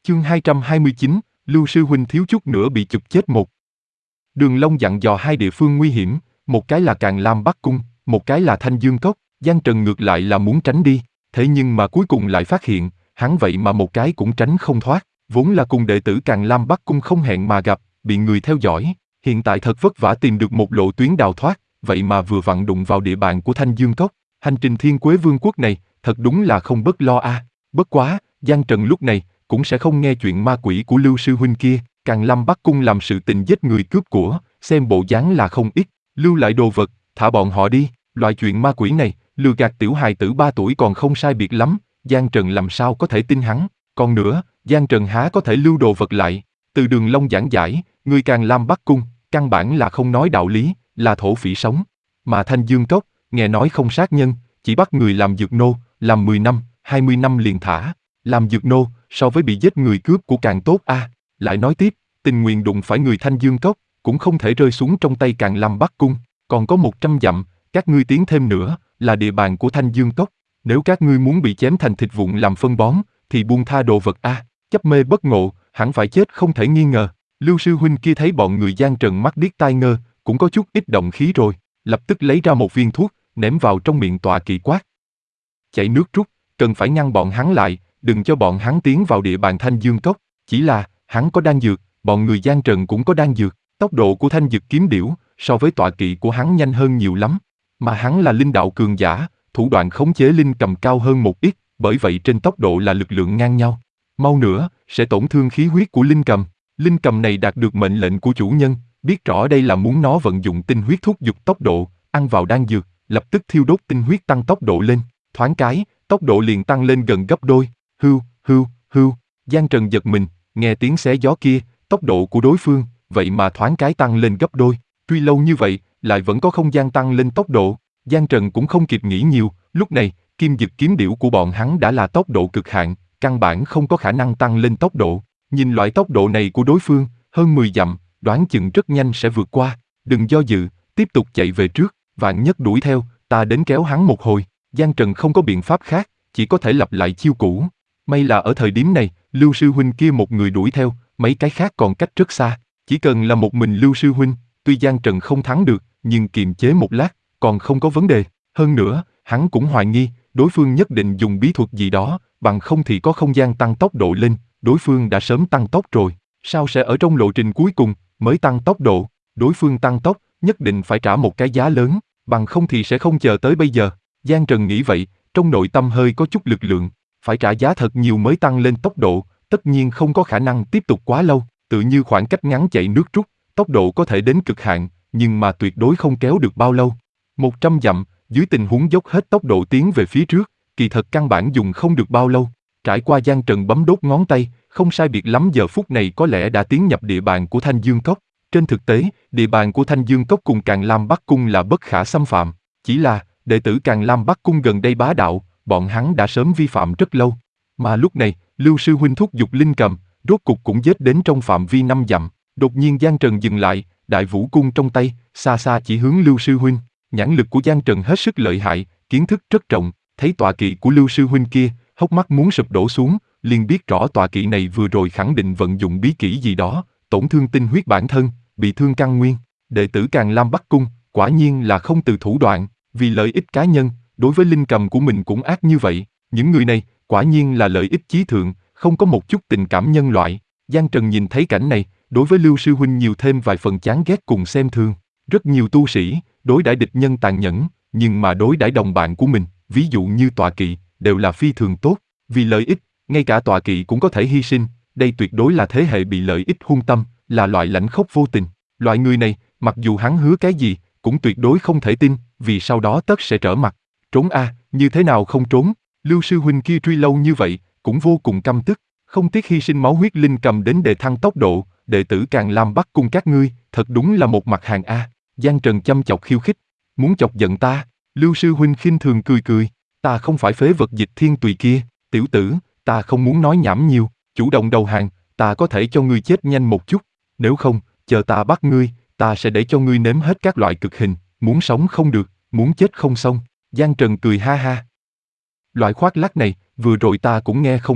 Chương 229, Lưu sư huynh thiếu chút nữa bị chụp chết một. Đường Long dặn dò hai địa phương nguy hiểm, một cái là Càn Lam Bắc Cung, một cái là Thanh Dương Cốc. Giang Trần ngược lại là muốn tránh đi, thế nhưng mà cuối cùng lại phát hiện, hắn vậy mà một cái cũng tránh không thoát. Vốn là cùng đệ tử Càn Lam Bắc Cung không hẹn mà gặp, bị người theo dõi, hiện tại thật vất vả tìm được một lộ tuyến đào thoát, vậy mà vừa vặn đụng vào địa bàn của Thanh Dương Cốc. Hành trình Thiên Quế Vương quốc này, thật đúng là không bất lo a. Bất quá, Giang Trần lúc này cũng sẽ không nghe chuyện ma quỷ của Lưu sư huynh kia. Càn Lam Bắc Cung làm sự tình giết người cướp của, xem bộ dáng là không ít, lưu lại đồ vật, thả bọn họ đi. Loại chuyện ma quỷ này, lừa gạt tiểu hài tử 3 tuổi còn không sai biệt lắm, Giang Trần làm sao có thể tin hắn. Còn nữa, Giang Trần há có thể lưu đồ vật lại. Từ Đường Long giảng giải, người Càn Lam Bắc Cung, căn bản là không nói đạo lý, là thổ phỉ sống. Mà Thanh Dương Cốc, nghe nói không sát nhân, chỉ bắt người làm dược nô, làm 10 năm, 20 năm liền thả. Làm dược nô, so với bị giết người cướp của càng tốt a. Lại nói tiếp, tình nguyện đụng phải người Thanh Dương Cốc, cũng không thể rơi xuống trong tay Càn Lam Bắc Cung. Còn có 100 dặm, các ngươi tiến thêm nữa, là địa bàn của Thanh Dương Cốc. Nếu các ngươi muốn bị chém thành thịt vụn làm phân bón, thì buông tha đồ vật a. Chấp mê bất ngộ, hẳn phải chết không thể nghi ngờ. Lưu sư huynh kia thấy bọn người Giang Trần mắt điếc tai ngơ, cũng có chút ít động khí rồi, lập tức lấy ra một viên thuốc, ném vào trong miệng tọa kỵ quát. Chảy nước rút, cần phải ngăn bọn hắn lại, đừng cho bọn hắn tiến vào địa bàn Thanh Dương Cốc. Chỉ là, hắn có đan dược, bọn người Giang Trần cũng có đan dược. Tốc độ của Thanh Dực kiếm điểu, so với tọa kỵ của hắn nhanh hơn nhiều lắm. Mà hắn là linh đạo cường giả, thủ đoạn khống chế linh cầm cao hơn một ít, bởi vậy trên tốc độ là lực lượng ngang nhau. Mau nữa, sẽ tổn thương khí huyết của linh cầm. Linh cầm này đạt được mệnh lệnh của chủ nhân, biết rõ đây là muốn nó vận dụng tinh huyết thúc giục tốc độ, ăn vào đan dược, lập tức thiêu đốt tinh huyết tăng tốc độ lên. Thoáng cái, tốc độ liền tăng lên gần gấp đôi. Hưu, hưu, hưu. Giang Trần giật mình, nghe tiếng xé gió kia, tốc độ của đối phương, vậy mà thoáng cái tăng lên gấp đôi. Truy lâu như vậy, lại vẫn có không gian tăng lên tốc độ. Giang Trần cũng không kịp nghĩ nhiều, lúc này, kim dực kiếm điểu của bọn hắn đã là tốc độ cực hạn, căn bản không có khả năng tăng lên tốc độ. Nhìn loại tốc độ này của đối phương, hơn 10 dặm, đoán chừng rất nhanh sẽ vượt qua. Đừng do dự, tiếp tục chạy về trước, vạn nhất đuổi theo, ta đến kéo hắn một hồi. Giang Trần không có biện pháp khác, chỉ có thể lặp lại chiêu cũ. May là ở thời điểm này, Lưu sư huynh kia một người đuổi theo, mấy cái khác còn cách rất xa. Chỉ cần là một mình Lưu sư huynh, tuy Giang Trần không thắng được, nhưng kiềm chế một lát, còn không có vấn đề. Hơn nữa, hắn cũng hoài nghi, đối phương nhất định dùng bí thuật gì đó, bằng không thì có không gian tăng tốc độ lên, đối phương đã sớm tăng tốc rồi. Sao sẽ ở trong lộ trình cuối cùng, mới tăng tốc độ? Đối phương tăng tốc, nhất định phải trả một cái giá lớn, bằng không thì sẽ không chờ tới bây giờ. Giang Trần nghĩ vậy, trong nội tâm hơi có chút lực lượng, phải trả giá thật nhiều mới tăng lên tốc độ, tất nhiên không có khả năng tiếp tục quá lâu, tự như khoảng cách ngắn chạy nước rút, tốc độ có thể đến cực hạn, nhưng mà tuyệt đối không kéo được bao lâu. 100 dặm, dưới tình huống dốc hết tốc độ tiến về phía trước, kỳ thật căn bản dùng không được bao lâu. Trải qua Giang Trần bấm đốt ngón tay, không sai biệt lắm giờ phút này có lẽ đã tiến nhập địa bàn của Thanh Dương Cốc. Trên thực tế, địa bàn của Thanh Dương Cốc cùng Càn Lam Bắc Cung là bất khả xâm phạm, chỉ là đệ tử Càn Lam Bắc Cung gần đây bá đạo, bọn hắn đã sớm vi phạm rất lâu. Mà lúc này, Lưu sư huynh thúc giục linh cầm, rốt cục cũng giết đến trong phạm vi 5 dặm. Đột nhiên Giang Trần dừng lại, đại vũ cung trong tay, xa xa chỉ hướng Lưu sư huynh. Nhãn lực của Giang Trần hết sức lợi hại, kiến thức rất rộng, thấy tọa kỵ của Lưu sư huynh kia, hốc mắt muốn sụp đổ xuống, liền biết rõ tọa kỵ này vừa rồi khẳng định vận dụng bí kỹ gì đó, tổn thương tinh huyết bản thân, bị thương căn nguyên. Đệ tử Càn Lam Bắc Cung, quả nhiên là không từ thủ đoạn, vì lợi ích cá nhân, đối với linh cầm của mình cũng ác như vậy. Những người này, quả nhiên là lợi ích chí thượng, không có một chút tình cảm nhân loại. Giang Trần nhìn thấy cảnh này, đối với Lưu sư huynh nhiều thêm vài phần chán ghét cùng xem thường. Rất nhiều tu sĩ, đối đãi địch nhân tàn nhẫn, nhưng mà đối đãi đồng bạn của mình, ví dụ như tọa kỵ, đều là phi thường tốt. Vì lợi ích, ngay cả tọa kỵ cũng có thể hy sinh, đây tuyệt đối là thế hệ bị lợi ích hung tâm, là loại lãnh khốc vô tình. Loại người này, mặc dù hắn hứa cái gì, cũng tuyệt đối không thể tin, vì sau đó tất sẽ trở mặt. Trốn a, như thế nào không trốn? Lưu sư huynh kia truy lâu như vậy, cũng vô cùng căm tức, không tiếc hy sinh máu huyết linh cầm đến để thăng tốc độ, đệ tử Càn Lam Bắc Cung các ngươi, thật đúng là một mặt hàng a. Giang Trần chăm chọc khiêu khích, muốn chọc giận ta? Lưu sư huynh khinh thường cười cười, ta không phải phế vật Dịch Thiên Tùy kia, tiểu tử, ta không muốn nói nhảm nhiều, chủ động đầu hàng, ta có thể cho ngươi chết nhanh một chút, nếu không, chờ ta bắt ngươi, ta sẽ để cho ngươi nếm hết các loại cực hình, muốn sống không được, muốn chết không xong. Giang Trần cười ha ha. Loại khoác lác này, vừa rồi ta cũng nghe không ít,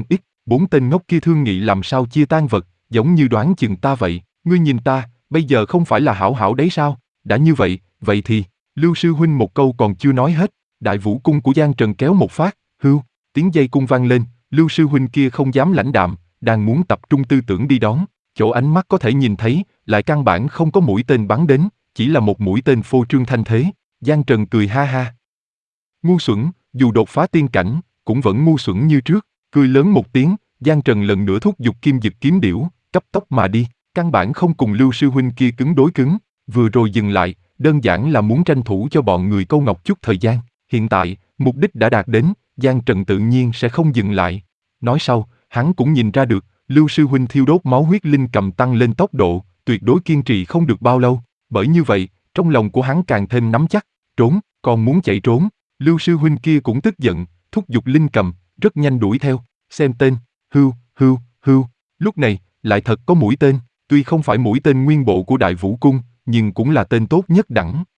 4 tên ngốc kia thương nghị làm sao chia tang vật, giống như đoán chừng ta vậy. Ngươi nhìn ta, bây giờ không phải là hảo hảo đấy sao? Đã như vậy, vậy thì, Lưu sư huynh một câu còn chưa nói hết, đại vũ cung của Giang Trần kéo một phát, hưu, tiếng dây cung vang lên, Lưu sư huynh kia không dám lãnh đạm, đang muốn tập trung tư tưởng đi đón, chỗ ánh mắt có thể nhìn thấy, lại căn bản không có mũi tên bắn đến, chỉ là một mũi tên phô trương thanh thế. Giang Trần cười ha ha. Ngu xuẩn, dù đột phá tiên cảnh, cũng vẫn ngu xuẩn như trước, cười lớn một tiếng, Giang Trần lần nữa thúc giục kim dực kiếm điểu, cấp tốc mà đi, căn bản không cùng Lưu sư huynh kia cứng đối cứng, vừa rồi dừng lại, đơn giản là muốn tranh thủ cho bọn người Câu Ngọc chút thời gian, hiện tại, mục đích đã đạt đến, Giang Trần tự nhiên sẽ không dừng lại. Nói sau, hắn cũng nhìn ra được, Lưu sư huynh thiêu đốt máu huyết linh cầm tăng lên tốc độ, tuyệt đối kiên trì không được bao lâu, bởi như vậy, trong lòng của hắn càng thêm nắm chắc, trốn, còn muốn chạy trốn, Lưu sư huynh kia cũng tức giận, thúc giục linh cầm, rất nhanh đuổi theo, xem tên, hưu, hưu, hưu, lúc này, lại thật có mũi tên, tuy không phải mũi tên nguyên bộ của Đại Vũ Cung, nhưng cũng là tên tốt nhất đẳng.